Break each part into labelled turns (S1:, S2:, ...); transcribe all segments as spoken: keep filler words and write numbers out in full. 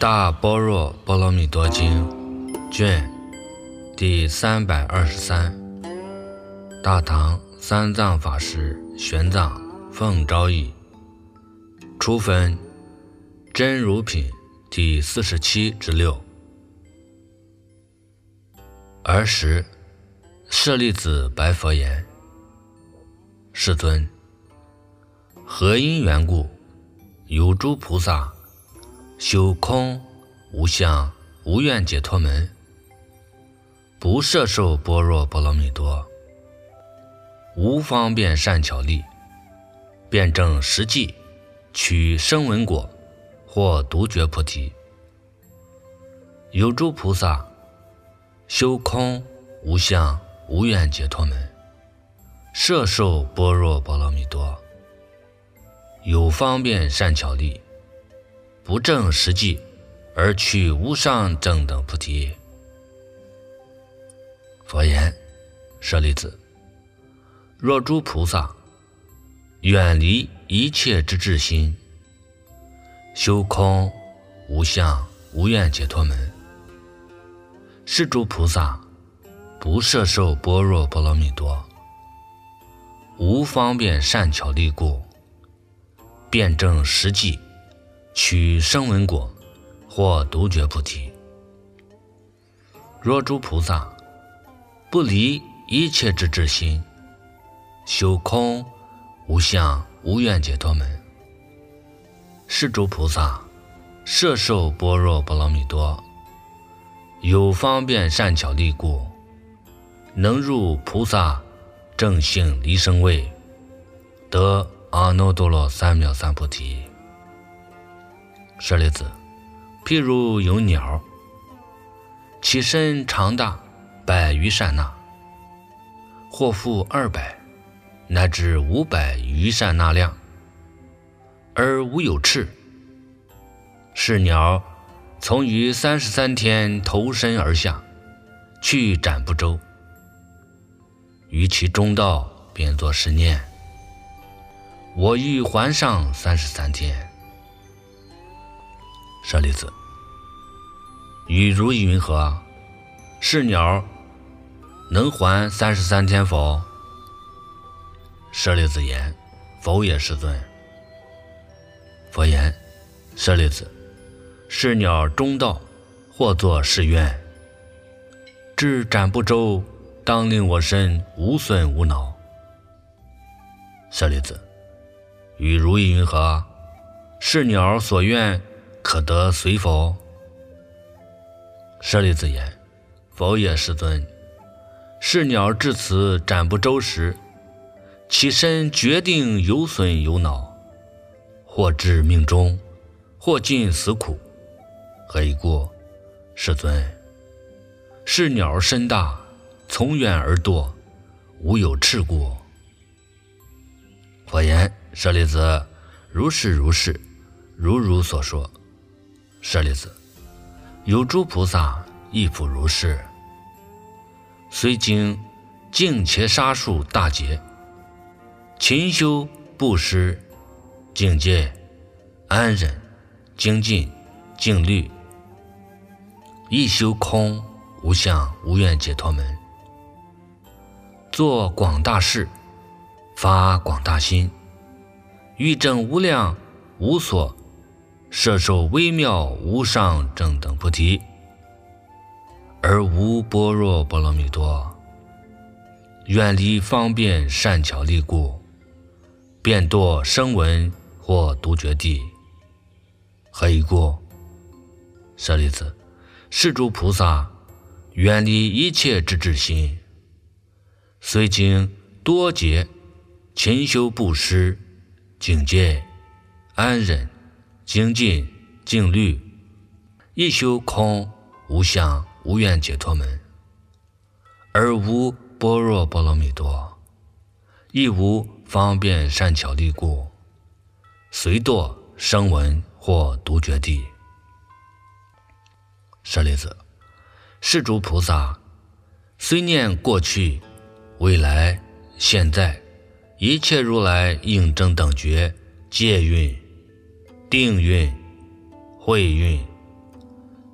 S1: 大般若波罗蜜多经卷第三百二十三，大唐三藏法师玄奘奉诏译，初分真如品第四十七之六。尔时舍利子白佛言：世尊，何因缘故，有诸菩萨修空无相无愿解脱门，不摄受般若波罗蜜多，无方便善巧力，辩证实际，取声闻果或独觉菩提？有诸菩萨修空无相无愿解脱门，摄受般若波罗蜜多，有方便善巧力，不证实际，而取无上正等菩提。佛言：舍利子，若诸菩萨远离一切之智心，修空无相无愿解脱门，是诸菩萨不摄受般若波罗蜜多，无方便善巧力故，辩证实际，取声闻果或独觉菩提。若诸菩萨不离一切之智心，修空无相无愿解脱门，是诸菩萨摄受般若波罗蜜多，有方便善巧力故，能入菩萨正性离生位，得阿耨多罗三藐三菩提。舍利子，譬如有鸟，其身长大百余刹那，或复二百乃至五百余刹那量，而无有翅。是鸟从于三十三天投身而下，去斩不周，于其中道便作是念：我欲还上三十三天。舍利子，与如云何？是鸟能还三十三天否？舍利子言：否也，世尊。佛言：舍利子，是鸟中道，或作是愿：至斩不周，当令我身无损无恼。舍利子，与如意云何？是鸟所愿，可得随否？舍利子言：否也，世尊。是鸟至此斩不周时，其身决定有损有恼，或至命终，或尽死苦。何以故？世尊，是鸟身大，从远而堕，无有翅故。佛言：舍利子，如是如是，如如所说。舍利子，有诸菩萨亦复如是，虽经净伽沙数大劫，勤修布施、境界、安忍、精进、静虑，亦修空无相无愿解脱门，做广大事，发广大心，欲证无量无所摄受微妙无上正等菩提，而无般若波罗蜜多，远离方便善巧力故，便堕声闻或独觉地。何以故？舍利子，是诸菩萨远离一切之智心，虽经多劫勤修布施、境界、安忍、精进、静虑，亦修空无相无愿解脱门，而无般若波罗蜜多，亦无方便善巧力故，随堕声闻或独觉地。舍利子，是诸菩萨虽念过去、未来、现在一切如来应正等觉、戒运、定运、慧运、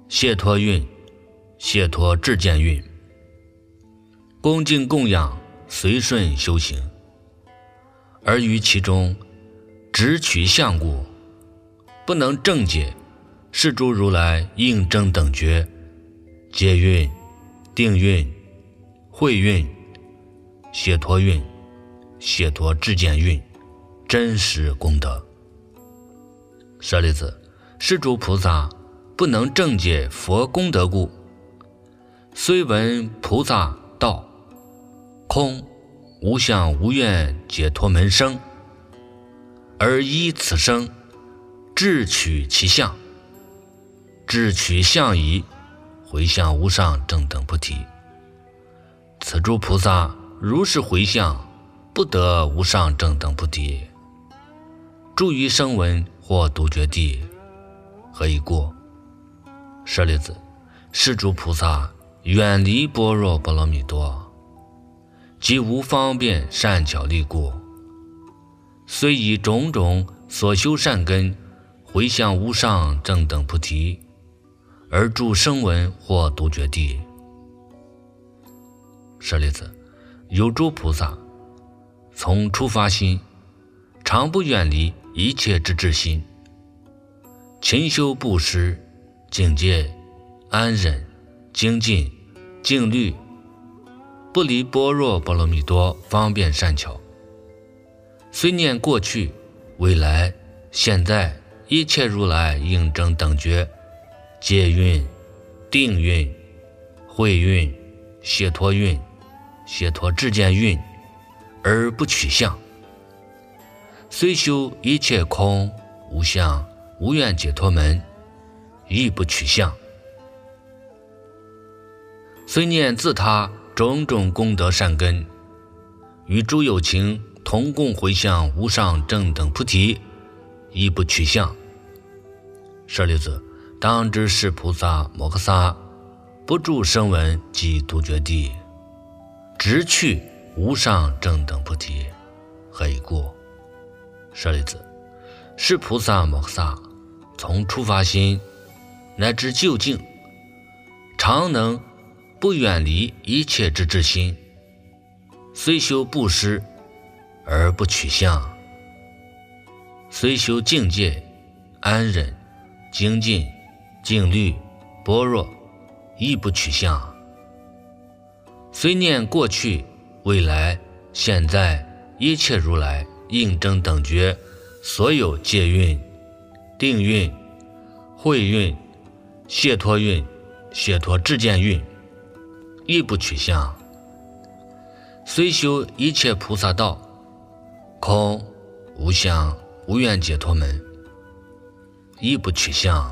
S1: 解脱运，解脱智见运。恭敬供养，随顺修行，而于其中直取相故，不能正解是诸如来应正等觉、解运、定运、慧运、解脱运、解脱智见运真实功德。舍利子，是诸菩萨不能正解佛功德故，虽闻菩萨道空无相无愿解脱门生，而依此生智取其相，智取相仪，回向无上正等菩提。此诸菩萨如是回向，不得无上正等菩提，住于声闻或独觉地，何以故？舍利子，是诸菩萨远离般若波罗蜜多，即无方便善巧力故，虽以种种所修善根回向无上正等菩提，而住声闻或独觉地。舍利子，有诸菩萨从初发心，常不远离一切之至心，勤修布施、警戒、安忍、精进、静虑，不离般若波罗蜜多方便善巧，虽念过去、未来、现在一切如来应正等觉、解运、定运、慧运、解脱运、解脱智见运，而不取相，虽修一切空无相无愿解脱门，亦不取相，虽念自他种种功德善根，与诸有情同共回向无上正等菩提，亦不取相。舍利子，当知是菩萨摩诃萨不住声闻及独觉地，直去无上正等菩提，何以故？舍利子，是菩萨摩诃萨从初发心乃至究竟，常能不远离一切之至心，虽修布施而不取相，虽修境界、安忍、精进、静虑、般若，亦不取相，虽念过去、未来、现在一切如来应正等觉所有戒运、定运、慧运、解脱运、解脱智见运，亦不取相，虽修一切菩萨道空无相无愿解脱门，亦不取相。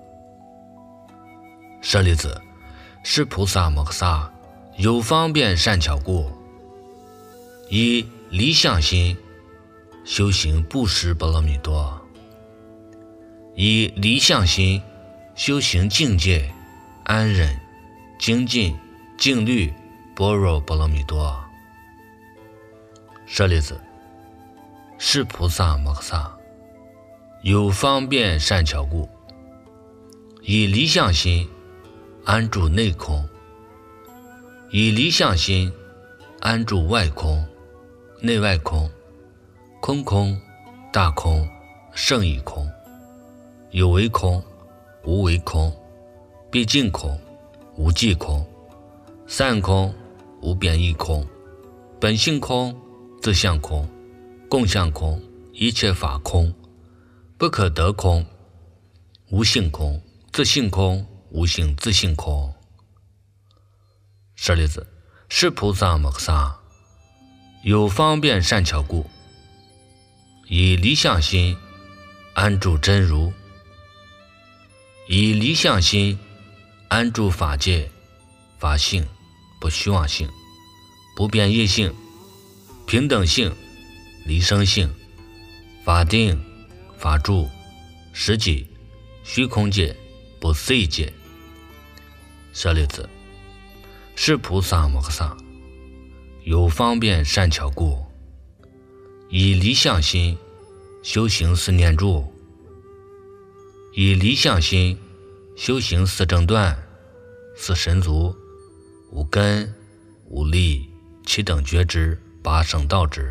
S1: 舍利子，是菩萨摩诃萨有方便善巧故，以离相心修行布施波罗蜜多，以离相心修行境界、安忍、精进、静虑、般若波罗蜜多。舍利子，是菩萨摩诃萨有方便善巧故，以离相心安住内空，以离相心安住外空、内外空、空空、大空、胜义空、有为空、无为空、毕竟空、无际空、散空、无变异空、本性空、自相空、共相空、一切法空、不可得空、无性空、自性空、无性自性空。舍利子，是菩萨摩诃萨有方便善巧故，以离相心安住真如，以离相心安住法界、法性、不虚妄性、不变异性、平等性、离生性、法定、法住、实际、虚空界、不思议界。舍利子，是菩萨摩诃萨有方便善巧故，以离相心修行四念住，以离相心修行四正断、四神足、五根、五力、七等觉知、八圣道知。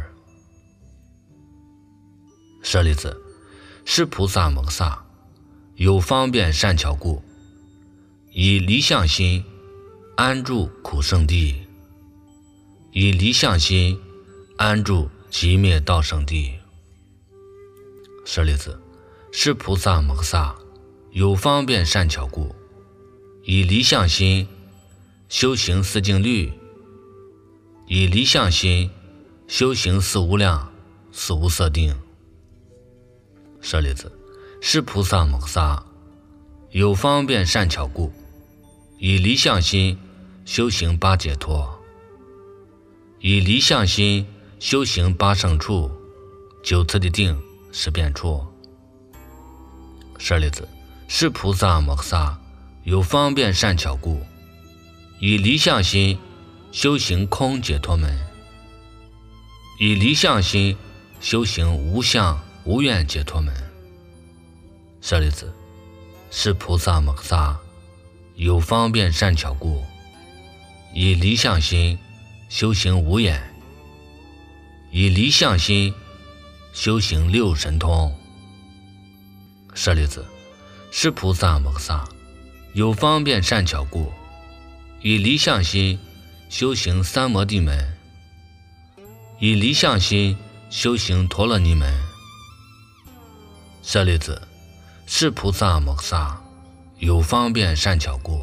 S1: 舍利子，是菩萨摩诃萨有方便善巧故，以离相心安住苦圣地，以离相心安住寂灭道圣地。舍利子，是菩萨摩诃萨有方便善巧故，以离相心修行四静虑，以离相心修行四无量、四无色定。舍利子，是菩萨摩诃萨有方便善巧故，以离相心修行八解脱，以离相心修行八圣处、九次第定、十遍处。舍利子，是菩萨摩诃萨有方便善巧故，以离相心修行空解脱门，以离相心修行无相无愿解脱门。舍利子，是菩萨摩诃萨有方便善巧故，以离相心修行无眼，以离相心修行六神通。舍利子，是菩萨摩诃萨有方便善巧故，以离相心修行三摩地门，以离相心修行陀罗尼门。舍利子，是菩萨摩诃萨有方便善巧故，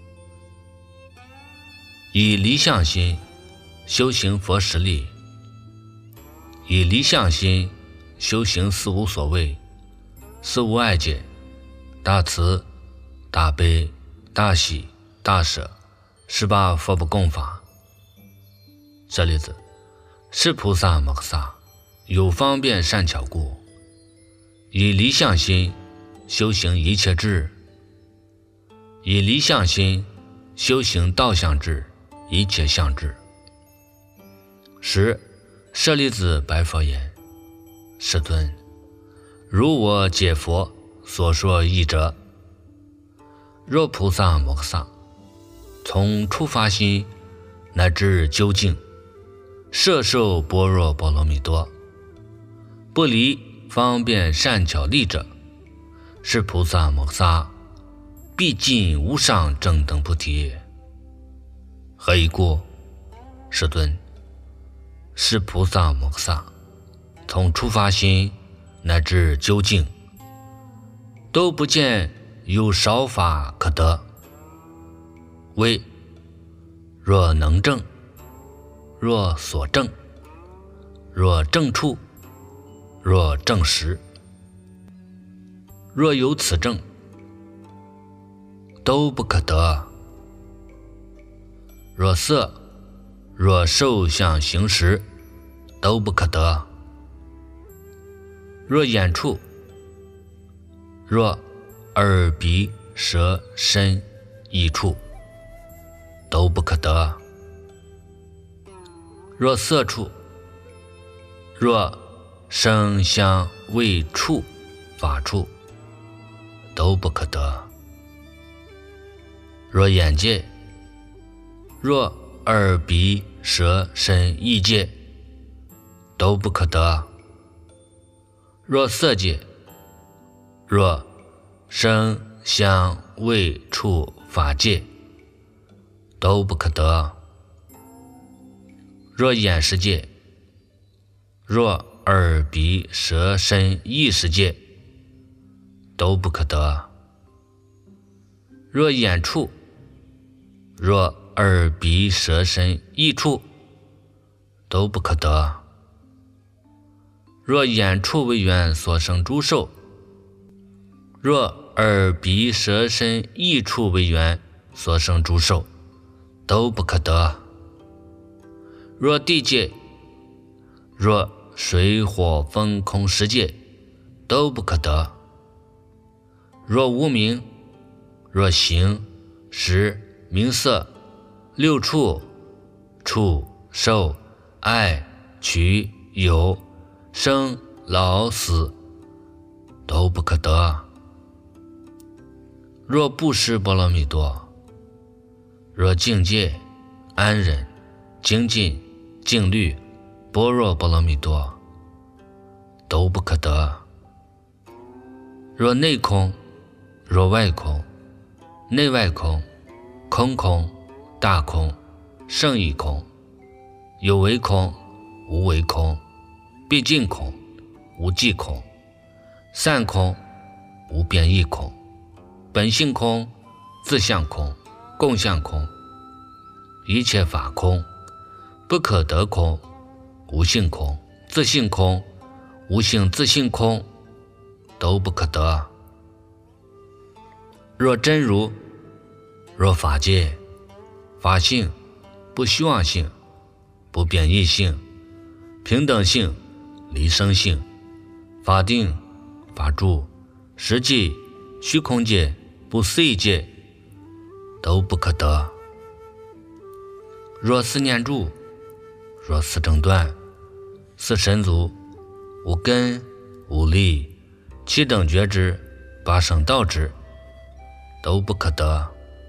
S1: 以离相心修行佛十力，以离相心修行四无所谓、四无碍解、大慈、大悲、大喜、大舍十八佛不共法。舍利子，是菩萨摩诃萨有方便善巧故，以离相心修行一切智，以离相心修行道相智、一切相智。十，舍利子白佛言：世尊，如我解佛所说义者，若菩萨摩诃萨从初发心乃至究竟摄受般若波罗蜜多，不离方便善巧力者，是菩萨摩诃萨必尽无上正等菩提。何以故？世尊，是菩萨摩诃萨从初发心乃至究竟都不见有少法可得，为若能证，若所证，若证处，若证实，若有此证，都不可得。若色，若受想行识，都不可得。若眼处，若耳鼻舌身意处，都不可得。若色处，若声香味触法处，都不可得。若眼界，若耳鼻舌身意界，都不可得。若色界，若声香味触法界，都不可得。若眼识界，若耳鼻舌身意识界，都不可得。若眼处，若耳鼻舌身意处，都不可得。若眼处为缘所生诸受，若耳鼻舌身意处为缘所生诸受，都不可得。若地界，若水火风空十界，都不可得。若无明，若行识名色六处触受爱取有生老死，都不可得。 若不识波罗蜜多，若境界、安忍、精进、静虑、般若波罗蜜多，都不可得。若内空，若外空，内外空，空空、大空、胜义空，有为空，无为空，毕竟空，无际空，散空，无变异空，本性空，自相空，共相空，一切法空，不可得空，无性空，自性空，无性自性空，都不可得。若真如，若法界、法性、不虚妄性、不变异性、平等性、离生性、法定、法住、实际、虚空界、不思议界，都不可得。若四念住，若四正断，四神足，无根、无力、七等觉知、八圣道知，都不可得。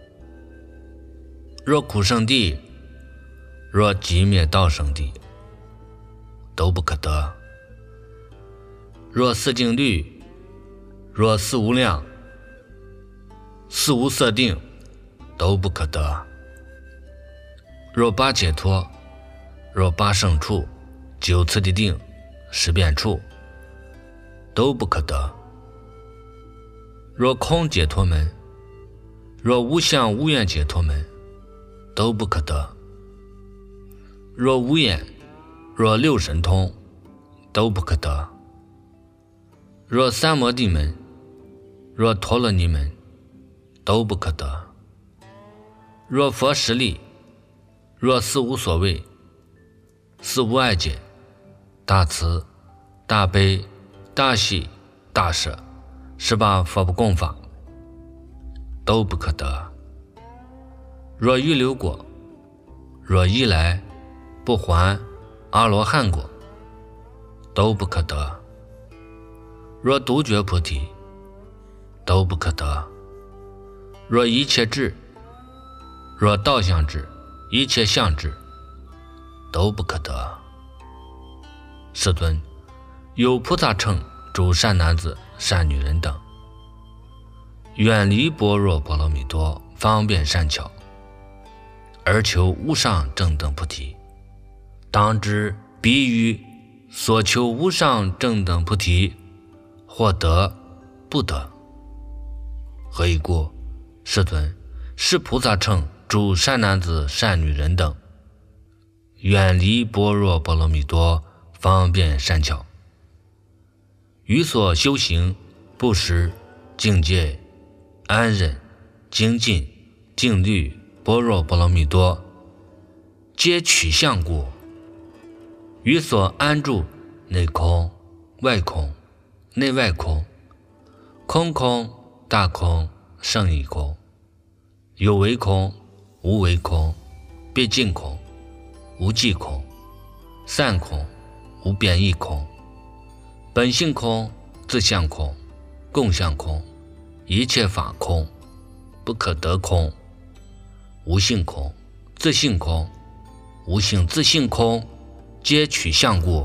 S1: 若苦圣地，若寂灭道圣地，都不可得。若四静虑，若四无量、四无色定，都不可得。若八解脱，若八圣处、九次第定、十变处，都不可得。若空解脱门，若无相无愿解脱门，都不可得。若无眼，若六神通，都不可得。若三摩地门，若陀罗尼门，都不可得。若佛实力，若四无所谓、四无碍解、大慈、大悲、大喜、大舍、十八佛不共法，都不可得。若预流果，若一来不还阿罗汉果，都不可得。若独觉菩提，都不可得。若一切智，若道相智、一切相智，都不可得。世尊，有菩萨乘诸善男子、善女人等，远离般若波罗蜜多方便善巧，而求无上正等菩提，当知彼于所求无上正等菩提，或得不得。何以故？世尊，是菩萨乘诸善男子、善女人等，远离般若波罗蜜多方便善巧，于所修行布施、境界、安忍、精进、静虑、般若波罗蜜多，皆取相故。于所安住内空、外空、内外空、空空、大空、胜义空、有为空、无为空、毕竟空、无际空、散空、无变异空、本性空、自相空、共相空、一切法空、不可得空、无性空、自性空、无性自性空，皆取相故。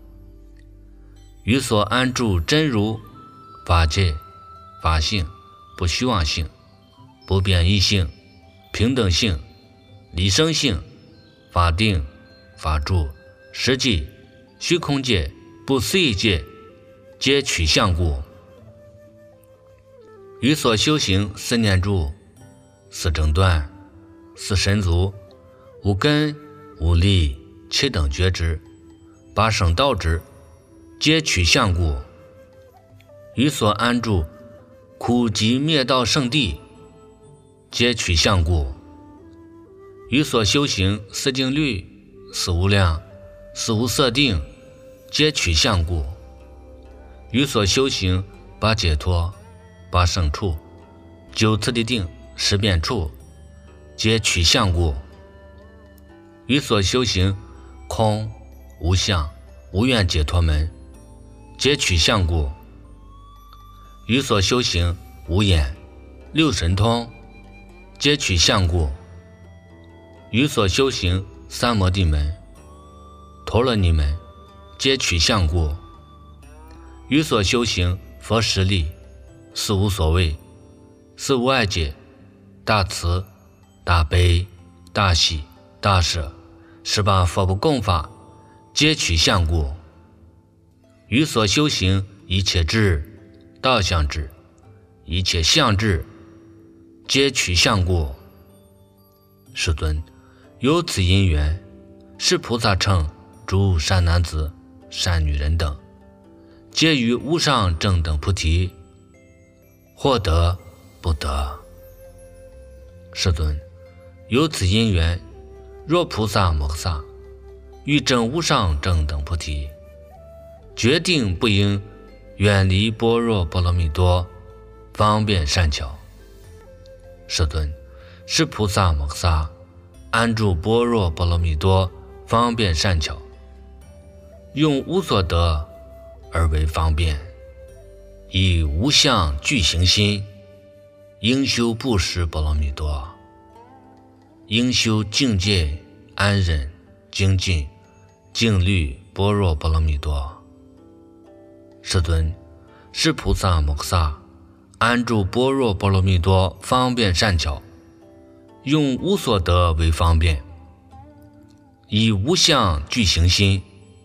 S1: 于所安住真如、法界、法性、不虚妄性、不变异性、平等性、离生性、法定、法住、实际、虚空界、不思议界，皆取相故。于所修行四念住、四正断、四神足、无根、无力、七等觉知、八圣道知，皆取相故。于所安住苦集灭道圣地，皆取相故。于所修行四静虑、四无量、四无色定，皆取相故。于所修行八解脱、八圣处、九次第定、十变处，皆取相故。于所修行空、无相、无愿解脱门，皆取相故。于所修行无眼、 六神通，皆取相故。于所修行三摩地门、陀罗尼门，皆取相故。于所修行佛十力、四无所谓、四无碍解、大慈、大悲、大喜、大舍，十八佛不共法，皆取相故。于所修行一切智、道相智、一切相智，皆取相故。世尊，有此因缘，是菩萨乘诸善男子、善女人等，皆于无上正等菩提，或得不得。世尊，有此因缘，若菩萨摩诃萨欲证无上正等菩提，决定不应远离般若波罗蜜多方便善巧。世尊，是菩萨摩诃萨安住般若波罗蜜多方便善巧，用无所得而为方便，以无相具行心，应修布施波罗蜜多，应修境界安忍精进静虑般若波罗蜜多。世尊，是菩萨摩诃萨安住般若波罗蜜多方便善巧，用无所得为方便，以无相具行心，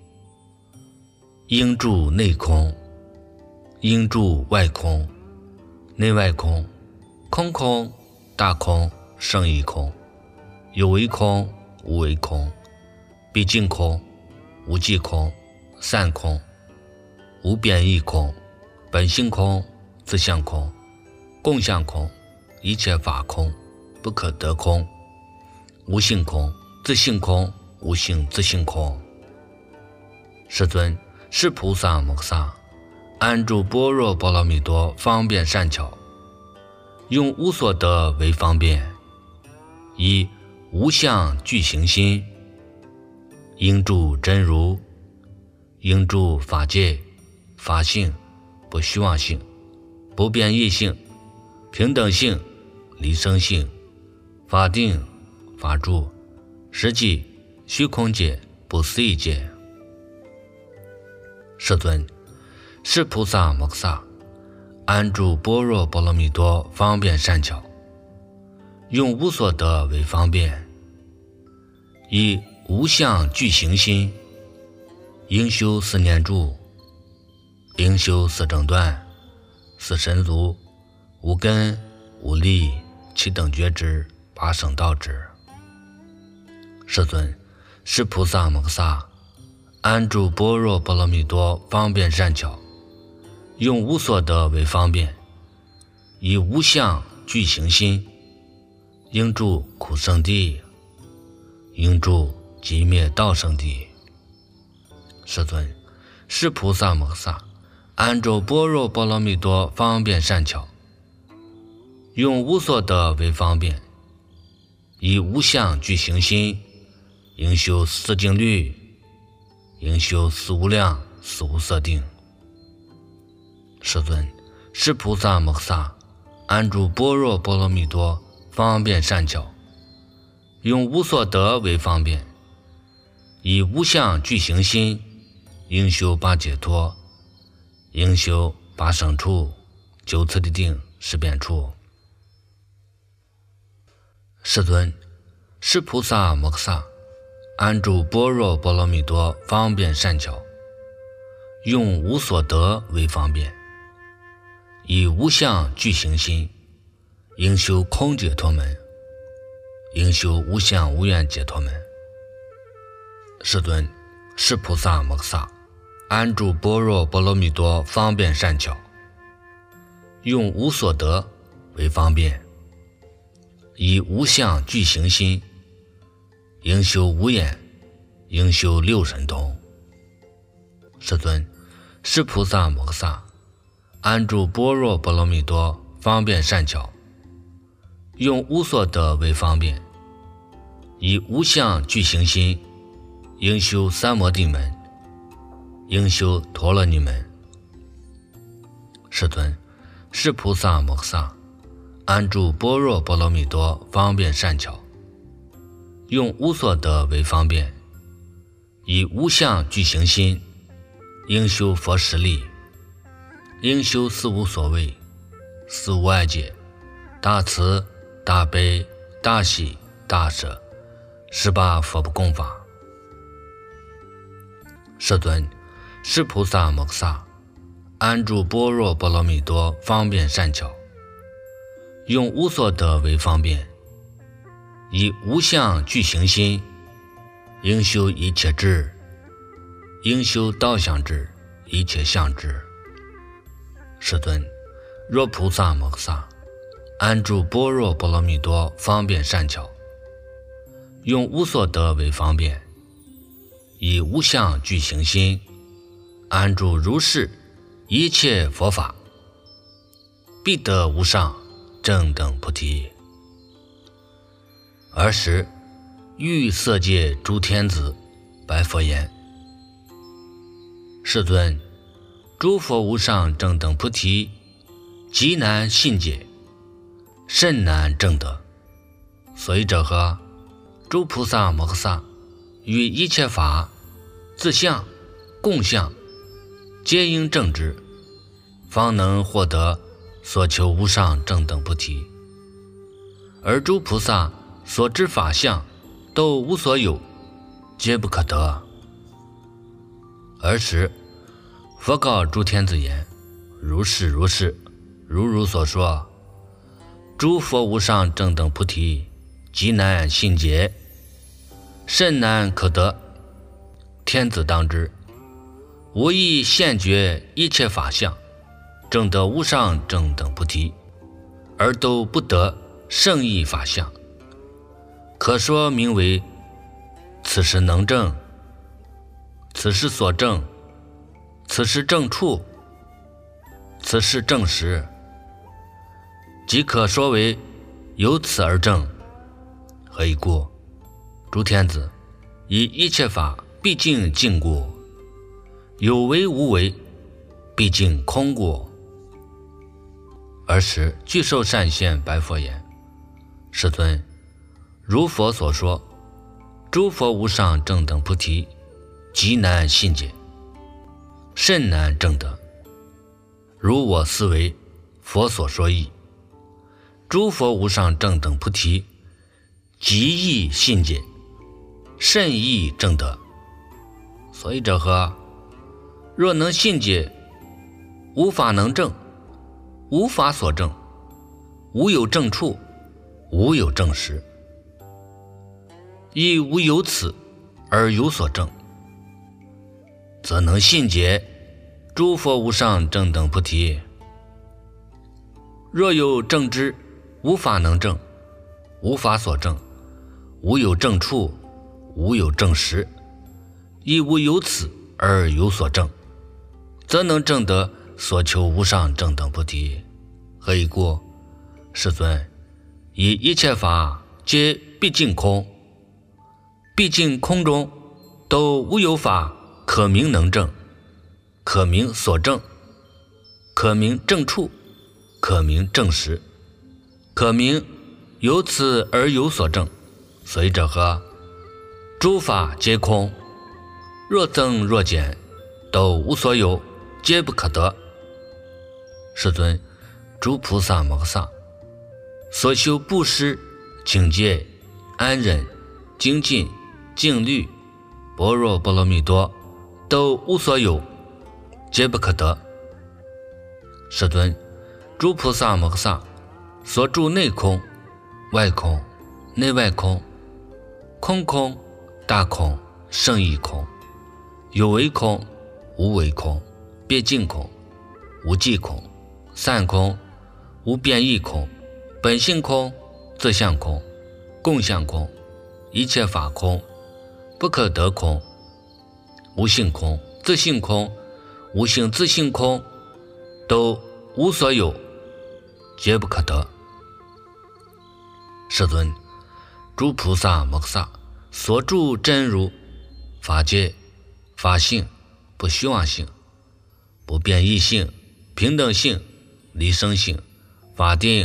S1: 应住内空，应住外空，内外空，空空大空胜义空，有为空无为空，毕竟空无际空，散空无变异空，本性空自相空，共相空，一切法空不可得空，无性空自性空，无性自性空。世尊，是菩萨摩诃萨安住般若波罗蜜多方便善巧，用无所得为方便，以无相具行心，应住真如，应住法界、法性、不虚妄性、不变异性、平等性、离生性、法定、法住、实际、虚空界、不思议界。世尊，是菩萨摩诃萨安住般若波罗蜜多方便善巧，用无所得为方便，以无相具行心，应修四念住，应修四正断、四神足、无根、无力、七等觉支、八圣道支。世尊，是菩萨摩诃萨安住般若波罗蜜多方便善巧，用无所得为方便，以无相具行心，应住苦圣地，应住寂灭道圣地。世尊，是菩萨摩诃萨安住般若波罗蜜多方便善巧，用无所得为方便，以无相具行心，应修四静虑，应修四无量、四无色定。世尊，是菩萨摩诃萨安住般若波罗蜜多方便善巧，用无所得为方便，以无相具行心，应修八解脱，应修八胜处、九次第定、十遍处。世尊，是菩萨摩诃萨安住般若波罗蜜多方便善巧，用无所得为方便，以无相具行心，应修空解脱门，应修无相无愿解脱门。世尊，是菩萨摩诃萨安住般若波罗蜜多方便善巧，用无所得为方便，以无相具行心，应修无眼，应修六神通。世尊，是菩萨摩诃萨安住般若波罗蜜多方便善巧，用无所得为方便，以无相具行心，应修三摩地门，应修陀罗尼门。世尊，是菩萨摩诃萨安住般若波罗蜜多方便善巧，用无所得为方便，以无相具行心，应修佛实力，应修四无所谓，四无碍解，大慈大悲大喜大舍，十八佛不共法。世尊，是菩萨摩诃萨安住般若波罗蜜多方便善巧，用无所得为方便，以无相具行心，应修一切智，应修道相智，一切相智。世尊，若菩萨摩诃萨安住般若波罗蜜多方便善巧，用无所得为方便，以无相具行心，安住如是一切佛法，必得无上正等菩提。尔时欲色界诸天子白佛言：世尊，诸佛无上正等菩提极难信解，甚难证得。所以者何？诸菩萨摩诃萨于一切法自相共相，皆应证之，方能获得所求无上正等菩提。而诸菩萨所知法相都无所有，皆不可得。尔时佛告诸天子言：如是如是，如如所说，诸佛无上正等菩提极难信解，甚难可得。天子当知，无亦现觉一切法相，证得无上正等菩提，而都不得胜义法相，可说名为此时能证，此时所证，此时正处，此时正实，即可说为由此而证。何以故？诸天子，以一切法毕竟尽故，有为无为毕竟空故。尔时具受善现白佛言：世尊，如佛所说，诸佛无上正等菩提极难信解，甚难证得。如我思维佛所说义，诸佛无上正等菩提极易信解，甚易证得。所以者何？若能信解，无法能证，无法所证，无有证处，无有证实，亦无有此而有所证，则能信解诸佛无上正等菩提。若有证之，无法能证，无法所证，无有证处，无有证实，亦无有此而有所证，则能证得所求无上正等菩提。何以故？世尊，以一切法皆毕竟空，毕竟空中都无有法可名能证，可名所证，可名证处，可名证实，可名由此而有所证。所以者何？诸法皆空，若增若减，都无所有，皆不可得。世尊，诸菩萨摩诃萨所修布施、警戒、安忍、精进、静虑、般若波罗蜜多，都无所有，皆不可得。世尊，诸菩萨摩诃萨所住内空、外空、内外空、空空、大空、胜义空、有为空、无为空、别尽空、无记空、散空、无变异空、本性空、自相空、共相空、一切法空、不可得空、无性空、自性空、无性自性空，都无所有，皆不可得。世尊，诸菩萨摩诃萨所住真如法界、法性、不虚妄性、不变异性、平等性、离生性、法定、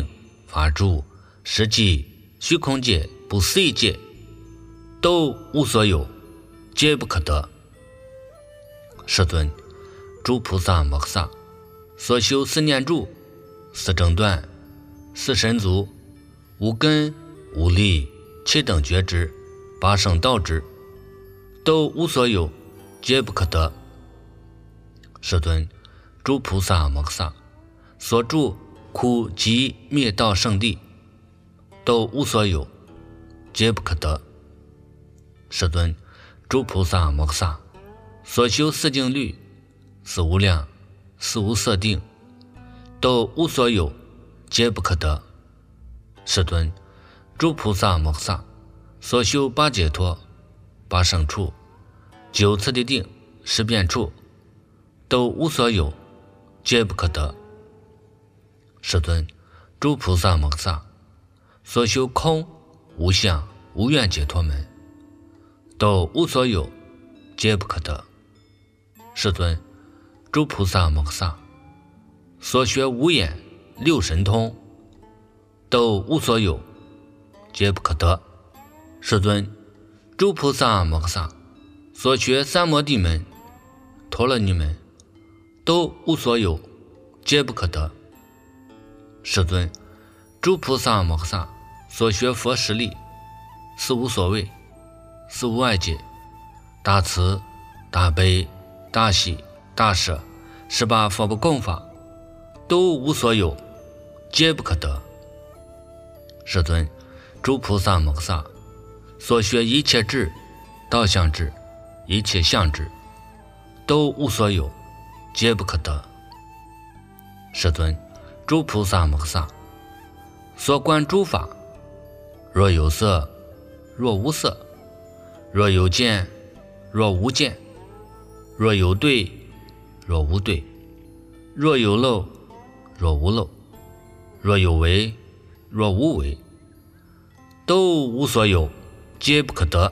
S1: 法住、实际、虚空界、不思议界，都无所有，皆不可得。世尊，诸菩萨摩诃萨所修四念住、四正断、四神足、五根、五力、七等觉知、八圣道知，都无所有，皆不可得。世尊，诸菩萨摩诃萨所住苦集灭道圣地，都无所有，皆不可得。世尊，诸菩萨摩诃萨所修四静虑、四无量、四无色定，都无所有，皆不可得。世尊，诸菩萨摩诃萨所修八解脱、八胜处、九次第定、十变处，都无所有，皆不可得。世尊，诸菩萨摩诃萨所修空、无相、无愿解脱门，都无所有，皆不可得。世尊，诸菩萨摩诃萨所学无眼、六神通，都无所有，皆不可得。世尊，诸菩萨摩诃萨所学三摩地门、陀罗尼门，都无所有，皆不可得。世尊，诸菩萨摩诃萨所学佛十力、四无所谓、四无碍解、大慈、大悲、大喜、大舍、十八佛不共法，都无所有，皆不可得。世尊，诸菩萨摩诃萨所学一切智、道相智、一切相智，都无所有，皆不可得。世尊，诸菩萨摩诃萨所观诸法，若有色，若无色，若有见，若无见，若有对，若无对，若有漏，若无漏，若有为，若无为，都无所有，皆不可得。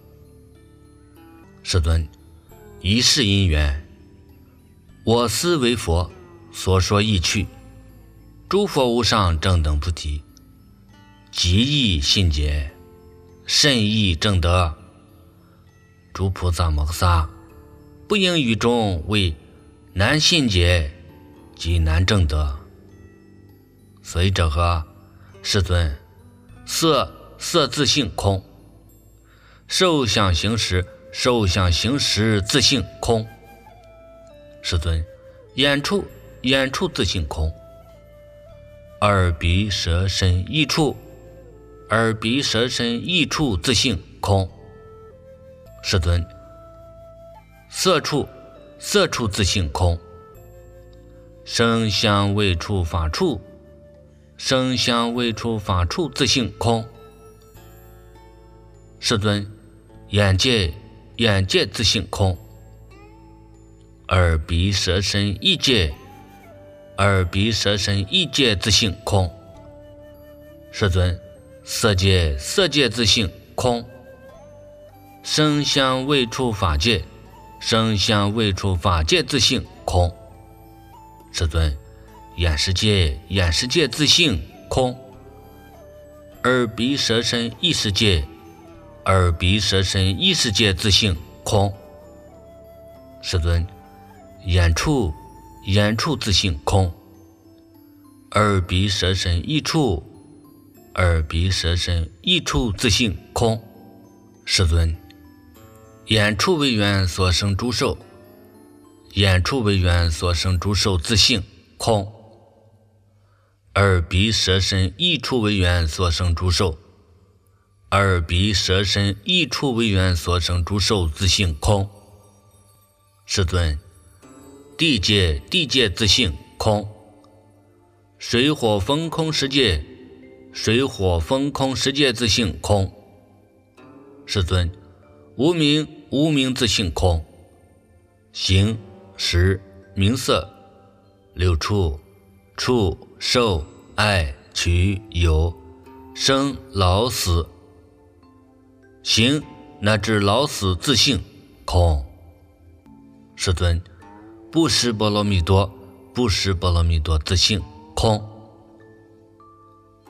S1: 世尊，一世因缘，我思为佛所说意趣，诸佛无上正等菩提，极易信解，甚易正得。诸菩萨摩诃萨不应语中为难信解及难正得。所以者何？世尊，色色自性空，受想行识受想行识自性空。世尊，眼处眼处自性空，耳鼻舌身意处耳鼻舌身意处自性空。世尊，色处色处自性空，声香味触法处声香味触法处自性空。世尊，眼界眼界自性空，耳鼻舌身意界耳鼻舌身意界自性空。世尊，色界色界自性空，声香味触法界声香味触法界自性空。世尊，眼识界眼识界自性空，耳鼻舌身意识界耳鼻舌身意识界自性空。世尊，眼处眼处自性空，耳鼻舌身意处耳鼻舌身意处自性空。世尊，眼处为缘所生诸受眼处为缘所生诸受自性空，耳鼻舌身意处为缘所生诸受耳鼻舌身意处为缘所生诸受自性空。世尊，地界地界自性空，水火风空十界水火风空十界自性空。世尊，无明无明自性空，形识名色六处处受爱取有生老死，行乃至老死自性空。世尊，不识波罗蜜多不识波罗蜜多自性空，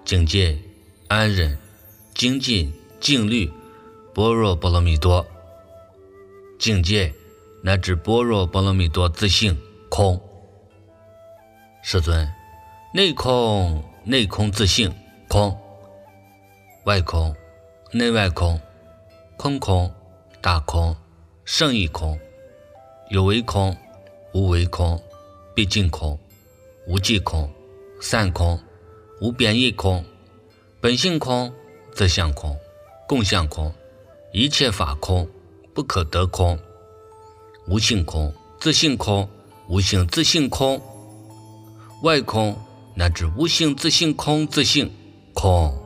S1: 境界、安忍、精进、静虑、般若波罗蜜多。境界乃至般若波罗蜜多自性空。世尊，内空内空自性空，外空内外空，空空大空胜义空，有为空无为空，毕竟空无际空，散空无边义空，本性空自相空，共相空，一切法空不可得空，无性空自性空，无性自性空，外空乃至无性自性空自性空。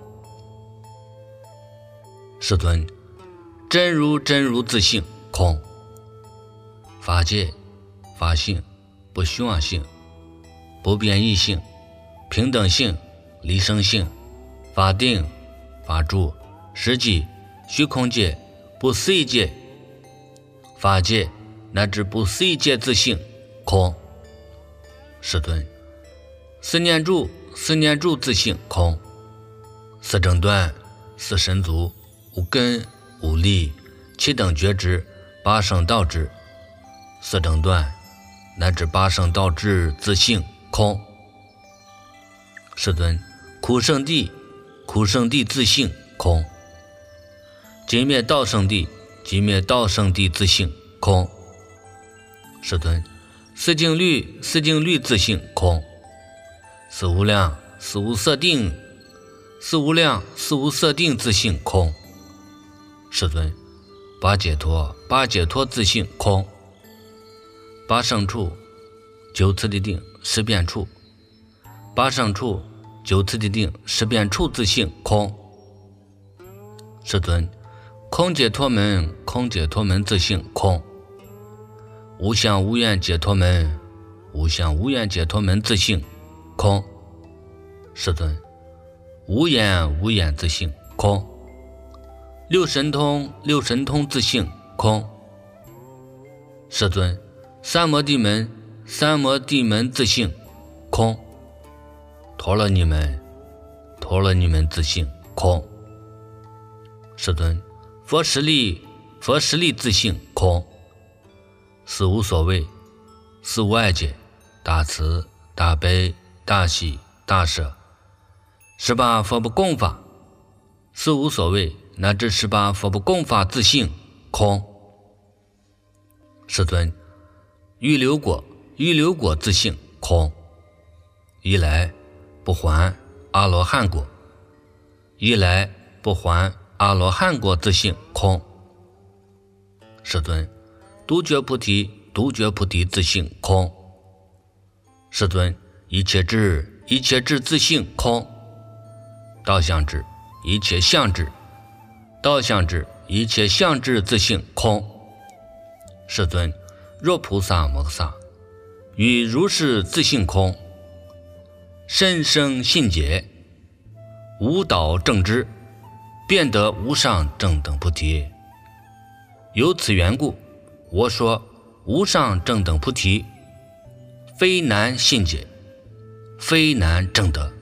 S1: 世尊，真如真如自性空。法界法性不虚妄性，不变异性，平等性离生性，法定法住实际虚空界不思议界，法界乃至不思议界自性空。世尊，四念住四念住自性空，四正断四神足无根无力，七等觉知八圣道智，四正断乃至八圣道智自性空。世尊，苦圣地苦圣地自性空，即灭道圣地即灭道圣地自性空。世尊，四静虑四静虑自性空，四无量四无色定四无量四无色定自性空。世尊，八解脱八解脱自性空，八胜处九次第定十变处八胜处九次第定十变处自性空。世尊，空解脱门空解脱门自性空，无相无愿解脱门无相无愿解脱门自性空。世尊，无眼无眼自性空，六神通六神通自性空。世尊，三摩地门三摩地门自性空，陀罗尼门陀罗尼门自性空。世尊，佛实力佛实力自性空，四无所谓四无碍解大慈大悲大喜大舍，十八佛不共法四无所谓乃至十八佛不共法自性空。世尊，预流果预流果自性空，一来不还阿罗汉果一来不还阿罗汉果自性空。世尊，独觉菩提独觉菩提自性空。世尊，一切智一切智自性空，道相智一切相智道相智一切相智自性空。世尊，若菩萨摩诃萨与如是自性空，深生信解，无导正知，便得无上正等菩提。由此缘故，我说无上正等菩提，非难信解，非难正得。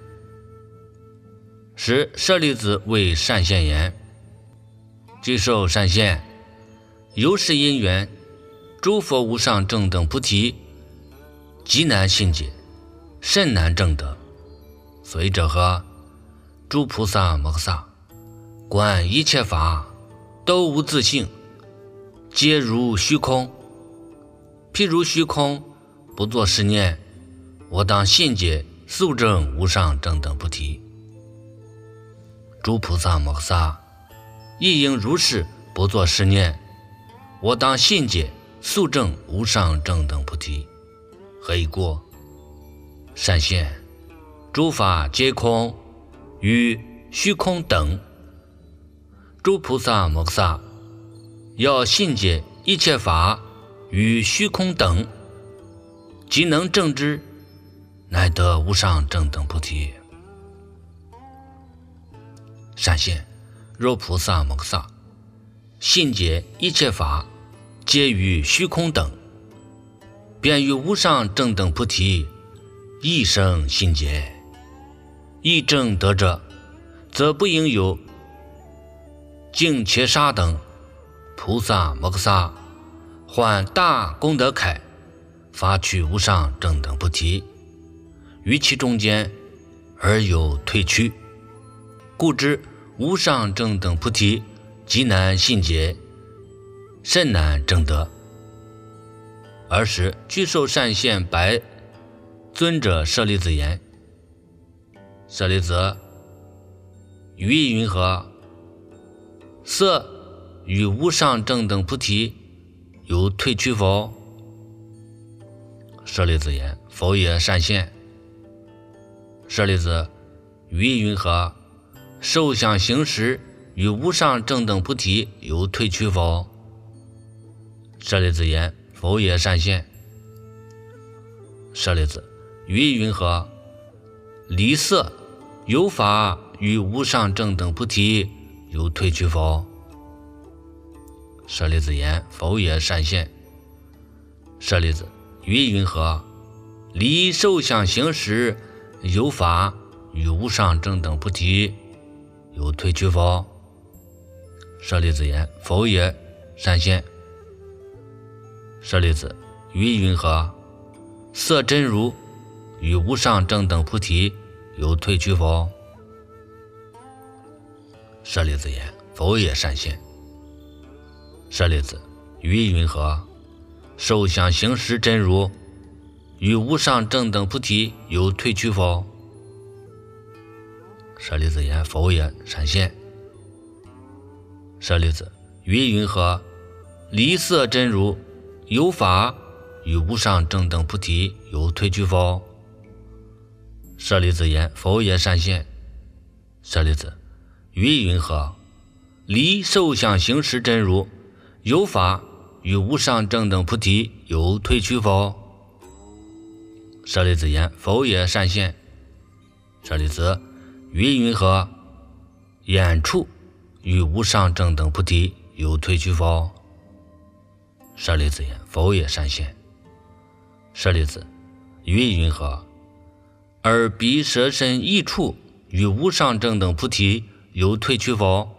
S1: 时舍利子为善现言：既受善现，由是因缘，诸佛无上正等菩提，极难信解，甚难正得。所以者何？诸菩萨摩诃萨观一切法都无自性，皆如虚空。譬如虚空，不作是念，我当信解速证无上正等菩提。诸菩萨摩诃萨亦应如是不作是念，我当信解速证无上正等菩提。何以故？善现诸法皆空，与虚空等。诸菩萨摩诃萨要信解一切法与虚空等，即能证之，乃得无上正等菩提。善现若菩萨摩诃萨信解一切法皆于虚空等，便于无上正等菩提一生信解，一正得者， 则不应有净切沙等菩萨摩诃萨还大功德铠，发取无上正等菩提，于其中间而有退去，故知无上正等菩提极难信解，甚难证得。尔时具受善现白尊者舍利子言：舍利子，于意云何？色与无上正等菩提有退去否？舍利子言：否也，善现。舍利子，于意云何？受想行识与无上正等菩提有退去否？舍利子言：否也，善现。舍利子，于意云何？离色有法与无上正等菩提有退去否？舍利子言：否也，善现。舍利子，于意云何？离受想行识有法与无上正等菩提有退去否？舍利子言：否也，善现。舍利子，于意云何？色真如与无上正等菩提有退去否？舍利子言：否也，善现。舍利子，于意云何？受想行识真如与无上正等菩提有退去否？舍利子言：否也，善现。舍利子，于意云何？离色真如有法与无上正等菩提有退去否？舍利子言：否也，善现。舍利子，于意云何？离受想行识真如有法与无上正等菩提有退去否？舍利子言：否也，善现。舍利子，于意云何？眼处与无上正等菩提有退去否？舍利子言：否也，善现。舍利子，于意云何？耳鼻舌身意处与无上正等菩提有退去否？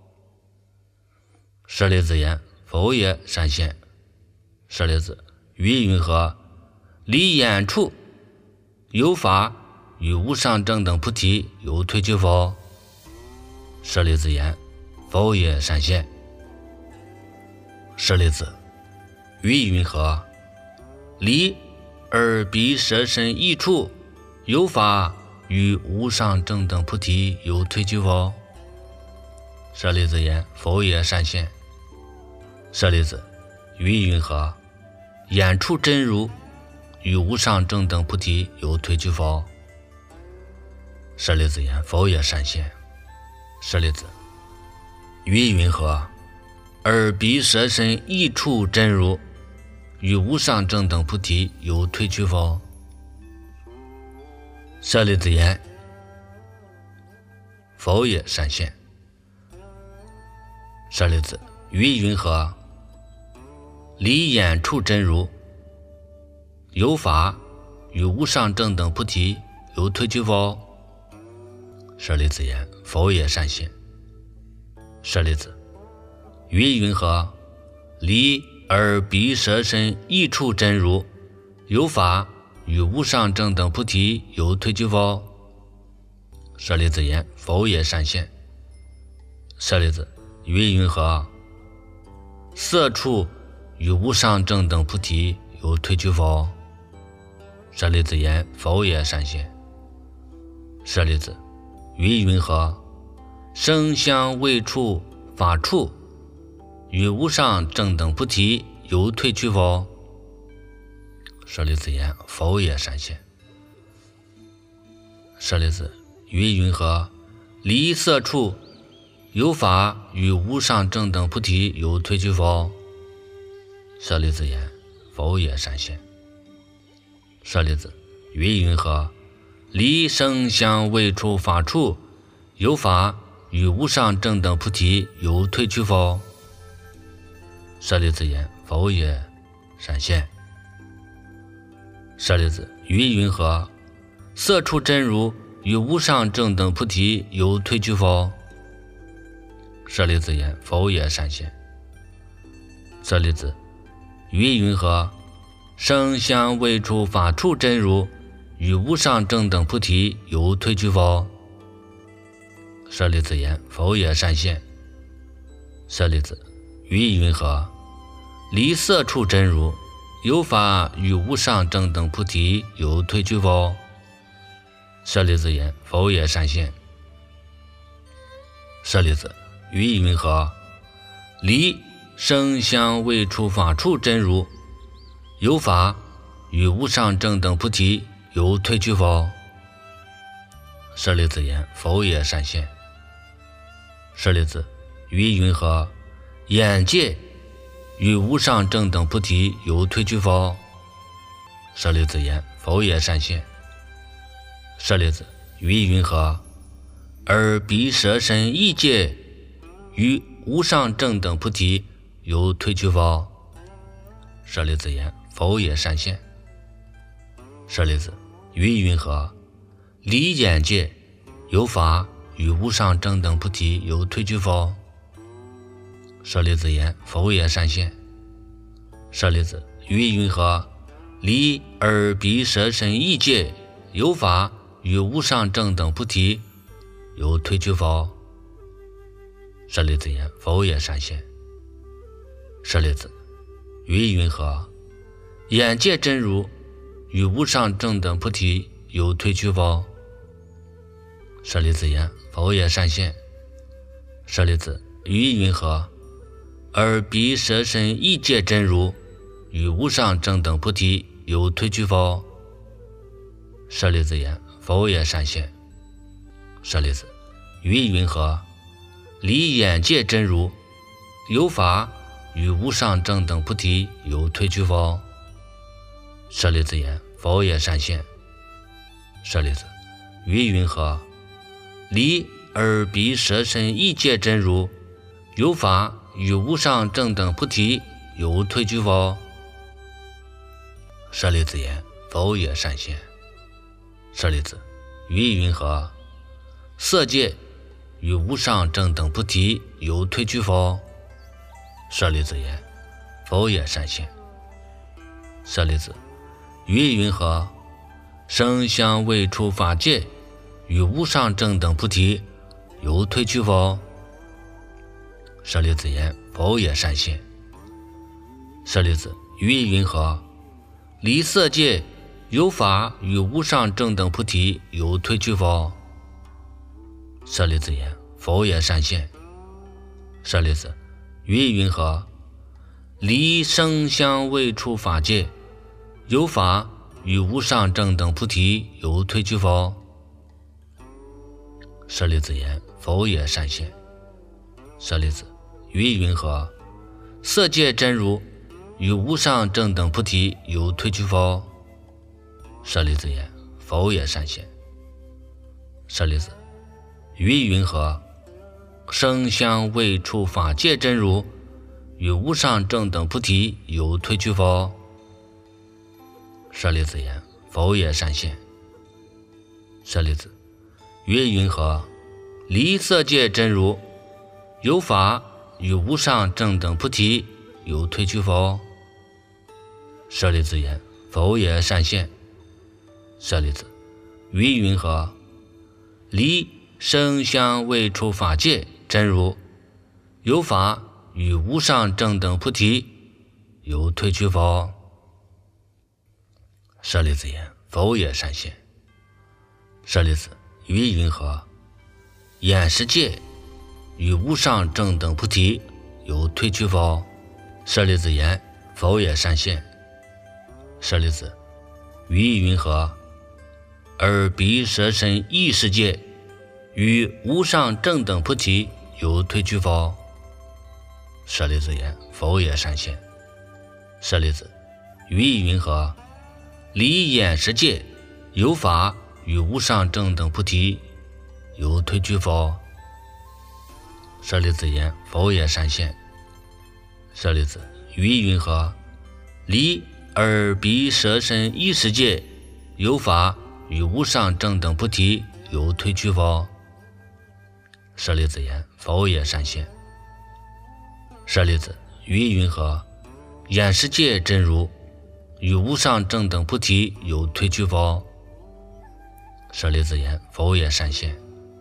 S1: 舍利子言：否也，善现。舍利子，于意云何？离眼处有法与无上正等菩提有退去否？舍利子言：否也，善现。舍利子，于意云何？离耳鼻舌身意处有法与无上正等菩提有退去否？舍利子言：否也，善现。舍利子，于意云何？眼处真如与无上正等菩提有退去否？舍利子言：否也，善现。舍利子，于意云何？耳鼻舌身意处真如与无上正等菩提有退去否？舍利子言：否也，善现。舍利子，于意云何？离眼处真如有法与无上正等菩提有退去否？舍利子言：否也，善现。舍利子，于意云何？离耳鼻舌身意处真如有法与无上正等菩提有退去否？舍利子言：否也，善现。舍利子，于意云何？色处与无上正等菩提有退去否？舍利子言：否也，善现。舍利子，于意云何？声香味触法处与无上正等菩提有退去否？舍利子言：否也，善现。舍利子，于意云何？离色处有法与无上正等菩提有退去否？舍利子言：否也，善现。舍利子，于意云何？离声香味触法处有法与无上正等菩提有退去否？舍利子言：否也，善现。舍利子，于意云何？色处真如与无上正等菩提有退居否？舍利子言：否也，善现。舍利子，于云何？声香味触法处真如与无上正等菩提有退居否？舍利子言：否也，善现。舍利子，于云何？离色处真如有法与无上正等菩提有退居否？舍利子言：否也，善现。舍利子，于云何？离声香味触法处真如有法与无上正等菩提有退居否？舍利子言：否也，善现。舍利子，于云何？眼界与无上正等菩提有退居否？舍利子言：否也，善现。舍利子，于云何？耳鼻舌身意界与无上正等菩提有退居否？舍利子言：否也，善现。舍利子，于云何？离眼界有法与无上正等菩提有退居否？舍利子言：否也，善现。舍利子，于云何？离耳鼻舌身意界有法与无上正等菩提有退居否？舍利子言：否也，善现。舍利子，于云何？眼界真如与无上正等菩提有退居否？舍利子言：否也，善现。舍利子，于云何？耳鼻舌身意界真如与无上正等菩提有退居否？舍利子言：否也，善现。舍利子，于云何？离眼界真如有法与无上正等菩提有退居否？舍利子言：否也，善现。舍利子，于云何？离耳鼻舌身意界真如有法与无上正等菩提有退居否？舍利子言：否也，善现。舍利子，于云何？色界与无上正等菩提有退居否？舍利子言：否也，善现。舍利子，于云何？声香味触法界与无上正等菩提有退居否？舍利子言：否也，善现。舍利子，于云何？离色界有法与无上正等菩提有退居否？舍利子言：否也，善现。舍利子，于云何？离声香味触法界有法与无上正等菩提有退居否？舍利子言：否也，善现。舍利子，于云何？色界真如与无上正等菩提有退居否？舍利子言：否也，善现。舍利子，于云何？声香味触法界真如与无上正等菩提有退居否？舍利子言：否也，善现。舍利子，于云何？离色界真如有法与无上正等菩提有退居否？舍利子言：否也，善现。舍利子，于云何？离声香味触法界真如有法与无上正等菩提有退居否？舍利子言：否也，善现。舍利子，于云何？眼识界与无上正等菩提有退居否？舍利子言：否也，善现。舍利子，于云何？耳鼻舌身意识界与无上正等菩提有退居否？舍利子言：否也，善现。舍利子，于云何？离眼识界有法与无上正等菩提有退居否？舍利子言：否也，善现。舍利子，于云何？离耳鼻舌身意识界有法与无上正等菩提有退去否？舍利子言：否也，善现。舍利子，于云何？眼识界真如与无上正等菩提有退去否？舍利子言：否也，善现。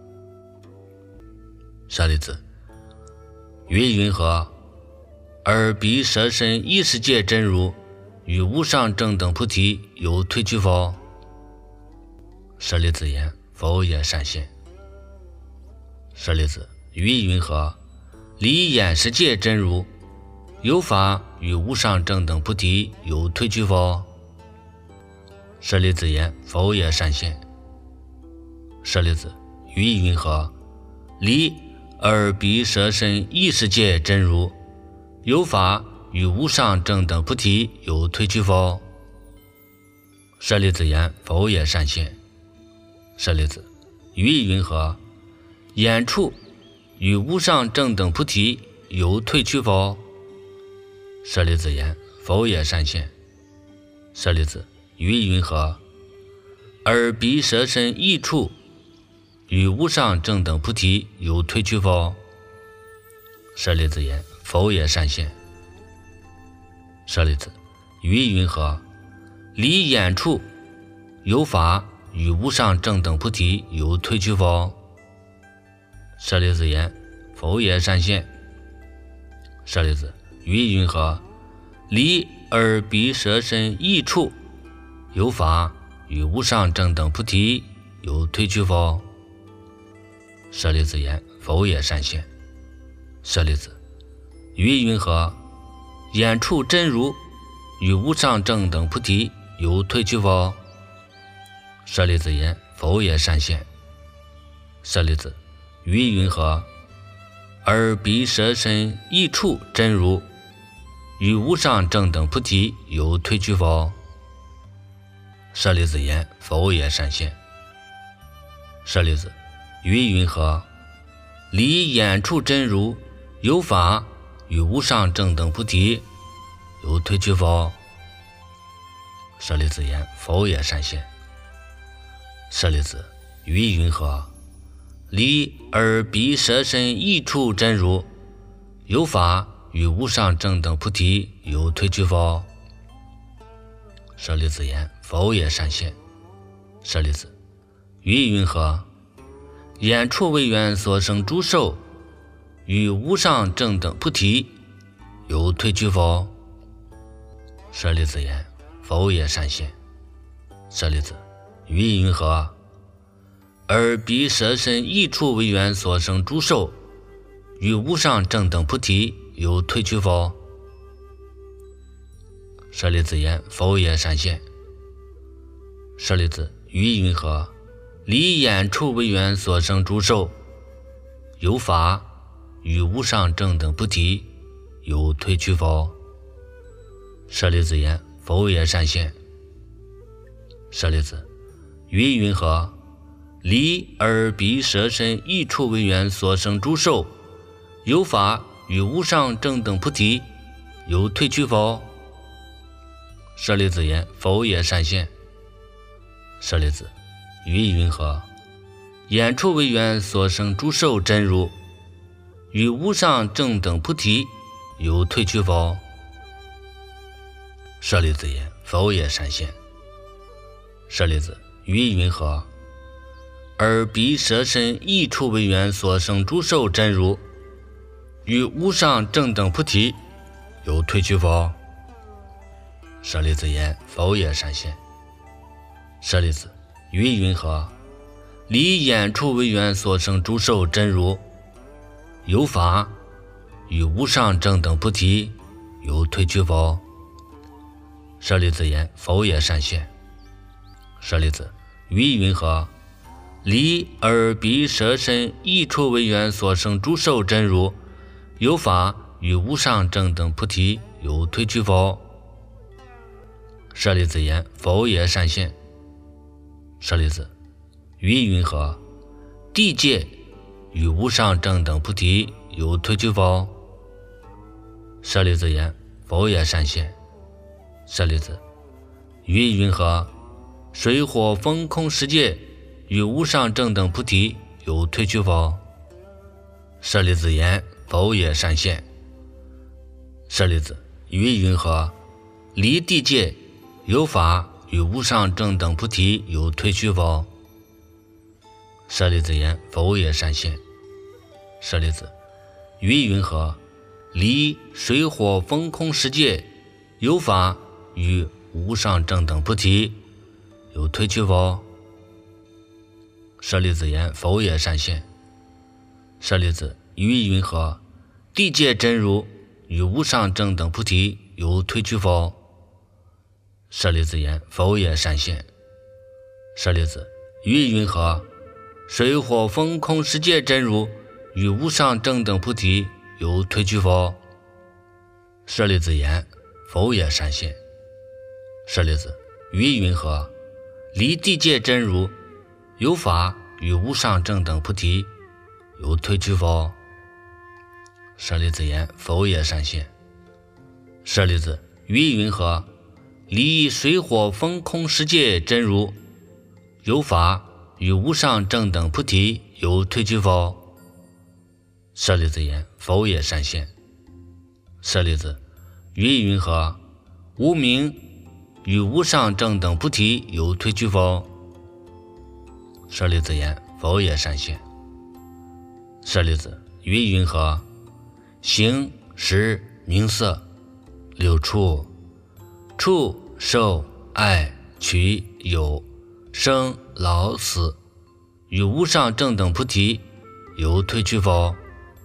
S1: 舍利子，于云何？而彼舍身意识界真如与无上正等菩提有退去否？舍利子言：否也，善现。舍利子，于云何？离眼识界真如有法与无上正等菩提有退去否？舍利子言：否也，善现。舍利子，于云何？离而彼舍身意识界真如有法与无上正等菩提有退去否？舍利子言：否也，善现。舍利子，于云何？眼处与无上正等菩提有退去否？舍利子言：否也，善现。舍利子，于云何？而彼舍身意处与无上正等菩提有退去否？舍利子言：否也，善现。舍利子，于云何？离眼处有法与无上正等菩提有退去否？舍利子言：否也，善现。舍利子，于云何？离而彼舍身意处有法与无上正等菩提有退去否？舍利子言：否也，善现。舍利子，于云何？眼处真如与无上正等菩提有退去否？舍利子言：否也，善现。舍利子，于云何？而彼舍身意处真如与无上正等菩提有退去否？舍利子言：否也，善现。舍利子，于云何？离眼处真如有法与无上正等菩提有退去否？舍利子言：否也，善现。舍利子，于云何？离而彼舍身意处真如有法与无上正等菩提有退去否？舍利子言：否也，善现。舍利子，于云何？眼处为缘所生诸受与无上正等菩提有退去否？舍利子言：否也，善现。舍利子，于云何？而彼舍身意处为缘所生诸受与无上正等菩提有退去否？舍利子言：否也，善现。舍利子，于云何？离眼处为缘所生诸受有法与无上正等菩提有退去否？舍利子言：否也，善现。舍利子，于云何？离而彼舍身意处为缘所生诸受有法与无上正等菩提有退去否？舍利子言：否也，善现。舍利子，于云何？眼处为缘所生诸受真如与无上正等菩提有退去否？舍利子言：否也，善现。舍利子，于云何？而彼舍身意处为缘所生诸受真如与无上正等菩提有退去否？舍利子言：否也，善现。舍利子，于云何？离眼处为缘所生诸受真如有法与无上正等菩提有退去否？舍利子言：否也，善现。舍利子，于云何？离而彼舍身意处为缘所生诸受真如有法与无上正等菩提有退去否？舍利子言：否也，善现。舍利子，于云何？地界与无上正等菩提有退去否？舍利子言：否也，善现。舍利子，于云何？水火风空世界与无上正等菩提有退去否？舍利子言：否也，善现。舍利子，于云何？离地界有法与无上正等菩提有退去否？舍利子言：否也，善现。舍利子，于云何？离水火风空世界有法与无上正等菩提有退去否？舍利子言：否也，善现。舍利子，于云何？地界真如与无上正等菩提有退去否？舍利子言：否也，善现。舍利子，于云何？水火风空世界真如与无上正等菩提有退去否？舍利子言：否也，善现。舍利子，于云何？离地界真如有法与无上正等菩提有退去否？舍利子言：否也，善现。舍利子，于云何？离水火风空世界真如有法与无上正等菩提有退去否？舍利子言：否也，善现。舍利子，于云何？无明与无上正等菩提有退去否？舍利子言：否也，善现。舍利子，于云何？形识名色六处，触受爱取有生老死与无上正等菩提有退去否？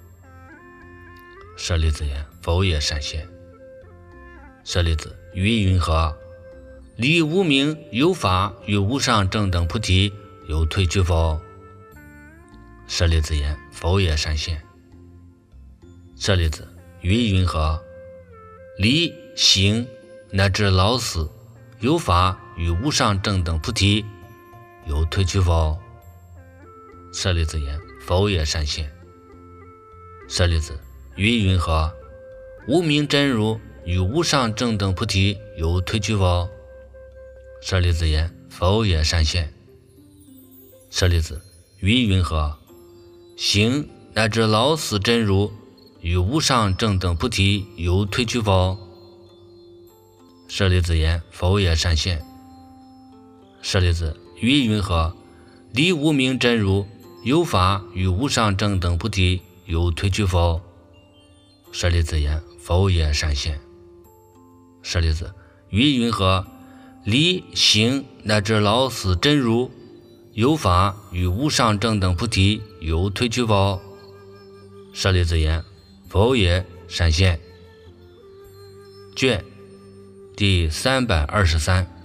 S1: 舍利子言：否也，善现。舍利子，于云何？离无明有法与无上正等菩提有退去否？舍利子言：否也，善现。舍利子，于云何？离行乃至老死有法与无上正等菩提有退去否？舍利子言：否也，善现。舍利子，于云何？无明真如与无上正等菩提有退去否？舍利子言：否也，善现。舍利子，于云何？行乃至老死真如与无上正等菩提有退去否？舍利子言：否也，善现。舍利子，于云何？离无明真如有法与无上正等菩提有退去否？舍利子言：否也，善现。舍利子，于云何？离行乃至老死真如有法与无上正等菩提有退去否？舍利子言：否也，善现。卷第三百二十三。